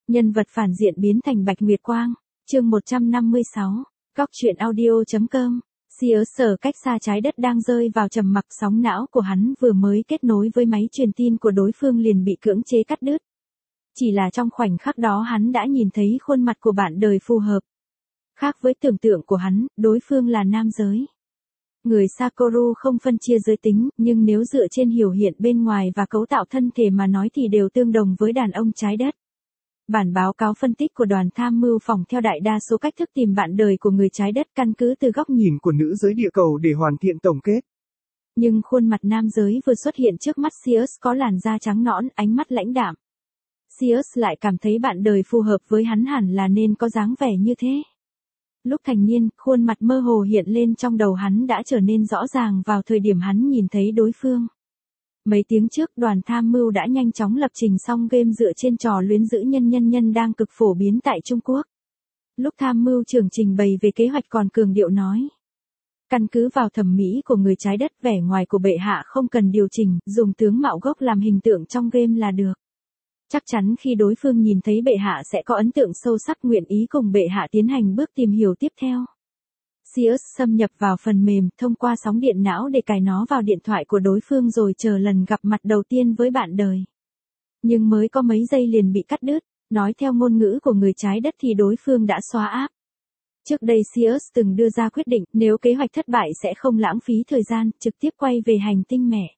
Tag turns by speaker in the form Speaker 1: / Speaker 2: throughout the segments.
Speaker 1: Nhân vật phản diện biến thành Bạch Nguyệt Quang. Chương 156. Góc truyện audio.com. Sears ở cách xa trái đất đang rơi vào trầm mặc, sóng não của hắn vừa mới kết nối với máy truyền tin của đối phương liền bị cưỡng chế cắt đứt. Chỉ là trong khoảnh khắc đó hắn đã nhìn thấy khuôn mặt của bạn đời phù hợp. Khác với tưởng tượng của hắn, đối phương là nam giới. Người Sakoru không phân chia giới tính, nhưng nếu dựa trên hiểu hiện bên ngoài và cấu tạo thân thể mà nói thì đều tương đồng với đàn ông trái đất. Bản báo cáo phân tích của đoàn tham mưu phòng theo đại đa số cách thức tìm bạn đời của người trái đất căn cứ từ góc nhìn của nữ giới địa cầu để hoàn thiện tổng kết. Nhưng khuôn mặt nam giới vừa xuất hiện trước mắt Sears có làn da trắng nõn, ánh mắt lãnh đạm. Sears lại cảm thấy bạn đời phù hợp với hắn hẳn là nên có dáng vẻ như thế. Lúc thành niên, khuôn mặt mơ hồ hiện lên trong đầu hắn đã trở nên rõ ràng vào thời điểm hắn nhìn thấy đối phương. Mấy tiếng trước, đoàn tham mưu đã nhanh chóng lập trình xong game dựa trên trò luyến giữ nhân đang cực phổ biến tại Trung Quốc. Lúc tham mưu trưởng trình bày về kế hoạch còn cường điệu nói. Căn cứ vào thẩm mỹ của người trái đất, vẻ ngoài của bệ hạ không cần điều chỉnh, dùng tướng mạo gốc làm hình tượng trong game là được. Chắc chắn khi đối phương nhìn thấy bệ hạ sẽ có ấn tượng sâu sắc, nguyện ý cùng bệ hạ tiến hành bước tìm hiểu tiếp theo. Sears xâm nhập vào phần mềm thông qua sóng điện não để cài nó vào điện thoại của đối phương rồi chờ lần gặp mặt đầu tiên với bạn đời. Nhưng mới có mấy giây liền bị cắt đứt, nói theo ngôn ngữ của người trái đất thì đối phương đã xóa app. Trước đây Sears từng đưa ra quyết định nếu kế hoạch thất bại sẽ không lãng phí thời gian, trực tiếp quay về hành tinh mẹ.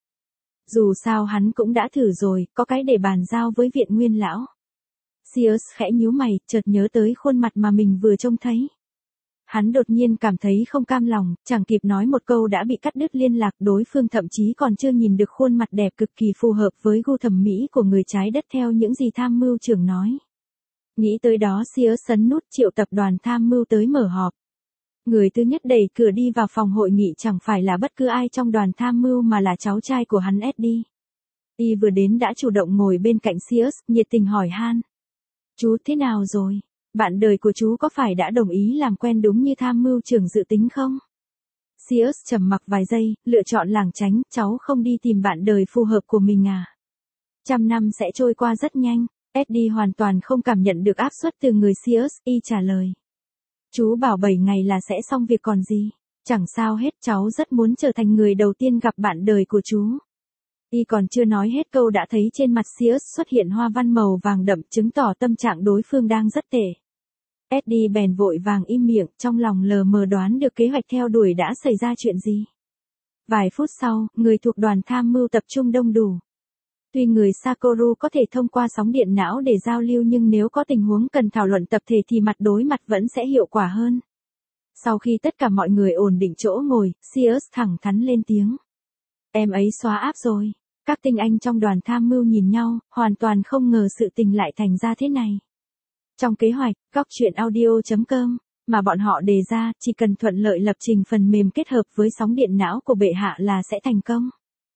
Speaker 1: Dù sao hắn cũng đã thử rồi, có cái để bàn giao với viện nguyên lão. Sears khẽ nhíu mày, chợt nhớ tới khuôn mặt mà mình vừa trông thấy. Hắn đột nhiên cảm thấy không cam lòng, chẳng kịp nói một câu đã bị cắt đứt liên lạc, đối phương thậm chí còn chưa nhìn được khuôn mặt đẹp cực kỳ phù hợp với gu thẩm mỹ của người trái đất theo những gì tham mưu trưởng nói. Nghĩ tới đó Sears ấn nút triệu tập đoàn tham mưu tới mở họp. Người thứ nhất đẩy cửa đi vào phòng hội nghị chẳng phải là bất cứ ai trong đoàn tham mưu mà là cháu trai của hắn Eddie. Y vừa đến đã chủ động ngồi bên cạnh Sears, nhiệt tình hỏi han. Chú thế nào rồi? Bạn đời của chú có phải đã đồng ý làm quen đúng như tham mưu trưởng dự tính không? Sears trầm mặc vài giây, lựa chọn lảng tránh, cháu không đi tìm bạn đời phù hợp của mình à? 100 năm sẽ trôi qua rất nhanh. Eddie hoàn toàn không cảm nhận được áp suất từ người Sears, y trả lời. Chú bảo 7 ngày là sẽ xong việc còn gì. Chẳng sao hết, cháu rất muốn trở thành người đầu tiên gặp bạn đời của chú. Y còn chưa nói hết câu đã thấy trên mặt Sears xuất hiện hoa văn màu vàng đậm, chứng tỏ tâm trạng đối phương đang rất tệ. Eddie bèn vội vàng im miệng, trong lòng lờ mờ đoán được kế hoạch theo đuổi đã xảy ra chuyện gì. Vài phút sau, người thuộc đoàn tham mưu tập trung đông đủ. Tuy người Sakoru có thể thông qua sóng điện não để giao lưu nhưng nếu có tình huống cần thảo luận tập thể thì mặt đối mặt vẫn sẽ hiệu quả hơn. Sau khi tất cả mọi người ổn định chỗ ngồi, Sears thẳng thắn lên tiếng. Em ấy xóa app rồi. Các tinh anh trong đoàn tham mưu nhìn nhau, hoàn toàn không ngờ sự tình lại thành ra thế này. Trong kế hoạch, góc truyện audio.com, mà bọn họ đề ra, chỉ cần thuận lợi lập trình phần mềm kết hợp với sóng điện não của bệ hạ là sẽ thành công.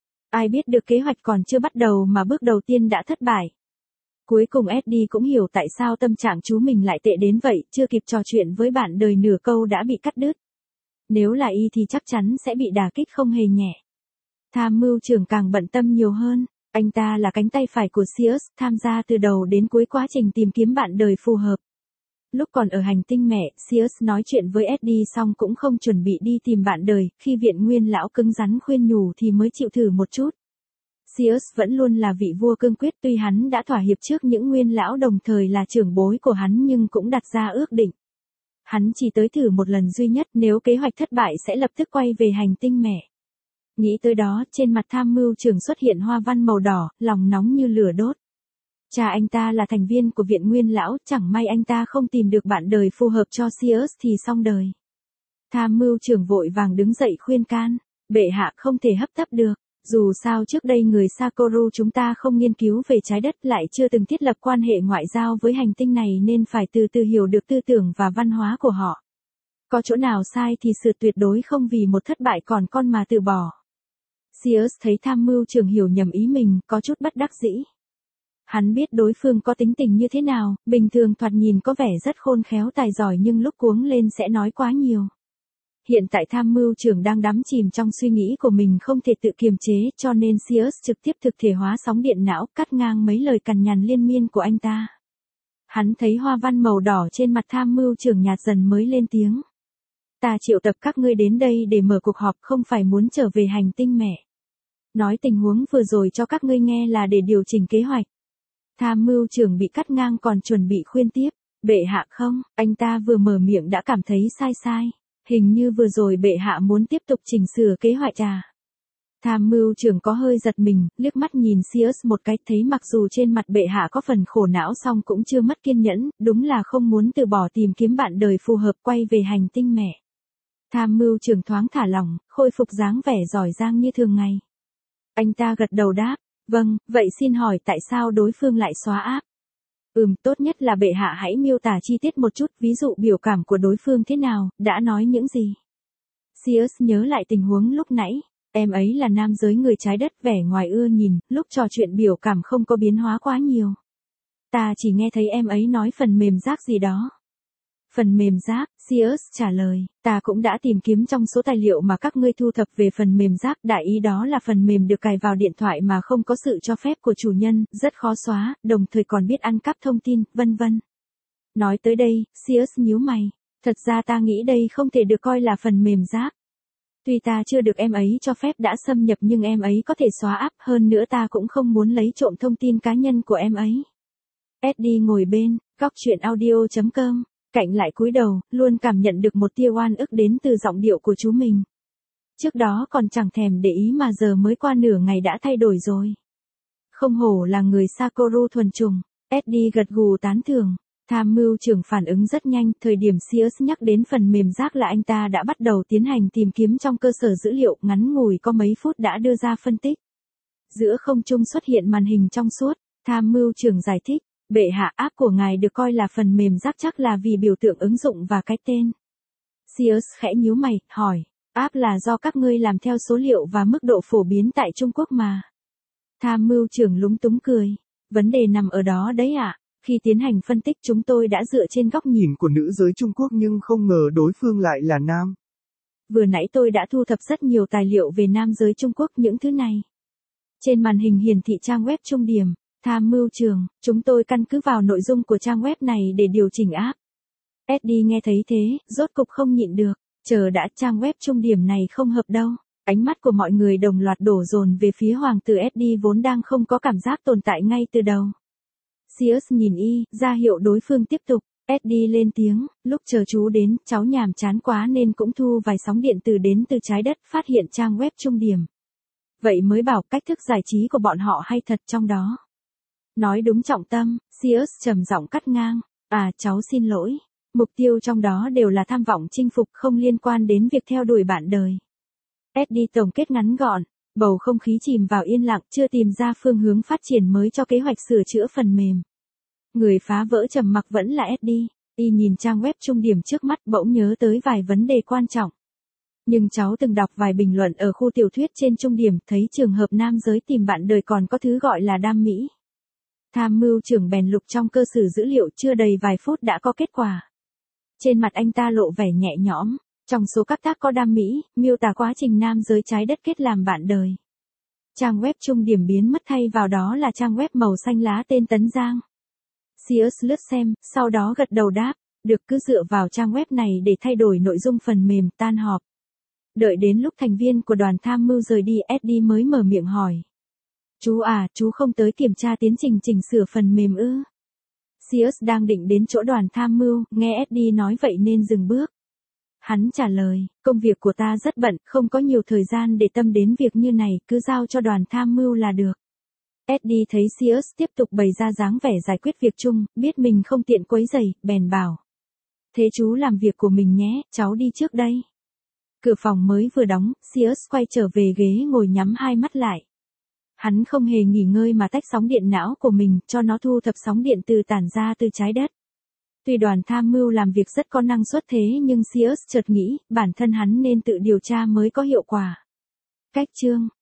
Speaker 1: Ai biết được kế hoạch còn chưa bắt đầu mà bước đầu tiên đã thất bại. Cuối cùng Eddie cũng hiểu tại sao tâm trạng chú mình lại tệ đến vậy, chưa kịp trò chuyện với bạn đời nửa câu đã bị cắt đứt. Nếu là y thì chắc chắn sẽ bị đả kích không hề nhẹ. Tham mưu trưởng càng bận tâm nhiều hơn, anh ta là cánh tay phải của Sears, tham gia từ đầu đến cuối quá trình tìm kiếm bạn đời phù hợp. Lúc còn ở hành tinh mẹ, Sears nói chuyện với Eddie xong cũng không chuẩn bị đi tìm bạn đời, khi viện nguyên lão cứng rắn khuyên nhủ thì mới chịu thử một chút. Sears vẫn luôn là vị vua cương quyết, tuy hắn đã thỏa hiệp trước những nguyên lão đồng thời là trưởng bối của hắn nhưng cũng đặt ra ước định. Hắn chỉ tới thử một lần duy nhất, nếu kế hoạch thất bại sẽ lập tức quay về hành tinh mẹ. Nghĩ tới đó, trên mặt tham mưu trưởng xuất hiện hoa văn màu đỏ, lòng nóng như lửa đốt. Cha anh ta là thành viên của viện nguyên lão, chẳng may anh ta không tìm được bạn đời phù hợp cho Sears thì xong đời. Tham mưu trưởng vội vàng đứng dậy khuyên can, bệ hạ không thể hấp tấp được, dù sao trước đây người Sakoru chúng ta không nghiên cứu về trái đất lại chưa từng thiết lập quan hệ ngoại giao với hành tinh này nên phải từ từ hiểu được tư tưởng và văn hóa của họ. Có chỗ nào sai thì sự tuyệt đối không vì một thất bại còn con mà từ bỏ. Sears thấy tham mưu trưởng hiểu nhầm ý mình, có chút bất đắc dĩ. Hắn biết đối phương có tính tình như thế nào, bình thường thoạt nhìn có vẻ rất khôn khéo tài giỏi nhưng lúc cuống lên sẽ nói quá nhiều. Hiện tại tham mưu trưởng đang đắm chìm trong suy nghĩ của mình không thể tự kiềm chế cho nên Sears trực tiếp thực thể hóa sóng điện não cắt ngang mấy lời cằn nhằn liên miên của anh ta. Hắn thấy hoa văn màu đỏ trên mặt tham mưu trưởng nhạt dần mới lên tiếng. Ta triệu tập các ngươi đến đây để mở cuộc họp, không phải muốn trở về hành tinh mẹ. Nói tình huống vừa rồi cho các ngươi nghe là để điều chỉnh kế hoạch. Tham mưu trưởng bị cắt ngang còn chuẩn bị khuyên tiếp. Bệ hạ không, anh ta vừa mở miệng đã cảm thấy sai. Hình như vừa rồi bệ hạ muốn tiếp tục chỉnh sửa kế hoạch à. Tham mưu trưởng có hơi giật mình, liếc mắt nhìn Sirius một cái, thấy mặc dù trên mặt bệ hạ có phần khổ não song cũng chưa mất kiên nhẫn, đúng là không muốn từ bỏ tìm kiếm bạn đời phù hợp quay về hành tinh mẹ. Tham mưu trưởng thoáng thả lỏng, khôi phục dáng vẻ giỏi giang như thường ngày. Anh ta gật đầu đáp, vâng, vậy xin hỏi tại sao đối phương lại xóa app? Tốt nhất là bệ hạ hãy miêu tả chi tiết một chút, ví dụ biểu cảm của đối phương thế nào, đã nói những gì. Sirius nhớ lại tình huống lúc nãy. Em ấy là nam giới người trái đất, vẻ ngoài ưa nhìn, lúc trò chuyện biểu cảm không có biến hóa quá nhiều. Ta chỉ nghe thấy em ấy nói phần mềm rác gì đó. Phần mềm rác, Sirius trả lời, ta cũng đã tìm kiếm trong số tài liệu mà các ngươi thu thập về phần mềm rác, đại ý đó là phần mềm được cài vào điện thoại mà không có sự cho phép của chủ nhân, rất khó xóa, đồng thời còn biết ăn cắp thông tin, vân vân. Nói tới đây, Sirius nhíu mày, thật ra ta nghĩ đây không thể được coi là phần mềm rác. Tuy ta chưa được em ấy cho phép đã xâm nhập nhưng em ấy có thể xóa app, hơn nữa ta cũng không muốn lấy trộm thông tin cá nhân của em ấy. Eddie ngồi bên, góc chuyện audio.com, cạnh lại cúi đầu, luôn cảm nhận được một tia oan ức đến từ giọng điệu của chú mình. Trước đó còn chẳng thèm để ý mà giờ mới qua nửa ngày đã thay đổi rồi. Không hổ là người Sakoru thuần chủng, Eddie gật gù tán thưởng. Tham mưu trưởng phản ứng rất nhanh, thời điểm Sirius nhắc đến phần mềm rác là anh ta đã bắt đầu tiến hành tìm kiếm trong cơ sở dữ liệu, ngắn ngủi có mấy phút đã đưa ra phân tích. Giữa không trung xuất hiện màn hình trong suốt, tham mưu trưởng giải thích, bệ hạ, app của ngài được coi là phần mềm rác chắc là vì biểu tượng ứng dụng và cái tên. Sirius khẽ nhíu mày, hỏi, app là do các ngươi làm theo số liệu và mức độ phổ biến tại Trung Quốc mà. Tham mưu trưởng lúng túng cười, vấn đề nằm ở đó đấy ạ. Khi tiến hành phân tích chúng tôi đã dựa trên góc nhìn của nữ giới Trung Quốc nhưng không ngờ đối phương lại là nam. Vừa nãy tôi đã thu thập rất nhiều tài liệu về nam giới Trung Quốc, những thứ này. Trên màn hình hiển thị trang web Trung điểm, tham mưu trưởng, chúng tôi căn cứ vào nội dung của trang web này để điều chỉnh app. Eddie nghe thấy thế, rốt cục không nhịn được, chờ đã, trang web Trung điểm này không hợp đâu. Ánh mắt của mọi người đồng loạt đổ dồn về phía hoàng tử Eddie vốn đang không có cảm giác tồn tại ngay từ đầu. Sirius nhìn ra hiệu đối phương tiếp tục. Eddie lên tiếng, lúc chờ chú đến, cháu nhàm chán quá nên cũng thu vài sóng điện từ đến từ trái đất, phát hiện trang web Trung điểm. Vậy mới bảo cách thức giải trí của bọn họ hay thật trong đó. Nói đúng trọng tâm, Sirius trầm giọng cắt ngang. Cháu xin lỗi. Mục tiêu trong đó đều là tham vọng chinh phục, không liên quan đến việc theo đuổi bạn đời. Eddie tổng kết ngắn gọn. Bầu không khí chìm vào yên lặng, chưa tìm ra phương hướng phát triển mới cho kế hoạch sửa chữa phần mềm. Người phá vỡ trầm mặc vẫn là Eddie. Nhìn trang web Trung điểm trước mắt bỗng nhớ tới vài vấn đề quan trọng. Nhưng cháu từng đọc vài bình luận ở khu tiểu thuyết trên Trung điểm, thấy trường hợp nam giới tìm bạn đời còn có thứ gọi là đam mỹ. Tham mưu trưởng bèn lục trong cơ sở dữ liệu, chưa đầy vài phút đã có kết quả. Trên mặt anh ta lộ vẻ nhẹ nhõm. Trong số các tác có đam mỹ, miêu tả quá trình nam giới trái đất kết làm bạn đời. Trang web Trung điểm biến mất, thay vào đó là trang web màu xanh lá tên Tấn Giang. Sirius lướt xem, sau đó gật đầu đáp, được, cứ dựa vào trang web này để thay đổi nội dung phần mềm. Tan họp. Đợi đến lúc thành viên của đoàn tham mưu rời đi, Eddie mới mở miệng hỏi. Chú không tới kiểm tra tiến trình chỉnh sửa phần mềm ư? Sirius đang định đến chỗ đoàn tham mưu, nghe Eddie nói vậy nên dừng bước. Hắn trả lời, công việc của ta rất bận, không có nhiều thời gian để tâm đến việc như này, cứ giao cho đoàn tham mưu là được. Eddie thấy Sirius tiếp tục bày ra dáng vẻ giải quyết việc chung, biết mình không tiện quấy rầy, bèn bảo. Thế chú làm việc của mình nhé, cháu đi trước đây. Cửa phòng mới vừa đóng, Sirius quay trở về ghế ngồi nhắm hai mắt lại. Hắn không hề nghỉ ngơi mà tách sóng điện não của mình, cho nó thu thập sóng điện từ tản ra từ trái đất. Tuy đoàn tham mưu làm việc rất có năng suất thế nhưng Sirius chợt nghĩ, bản thân hắn nên tự điều tra mới có hiệu quả. Cách chương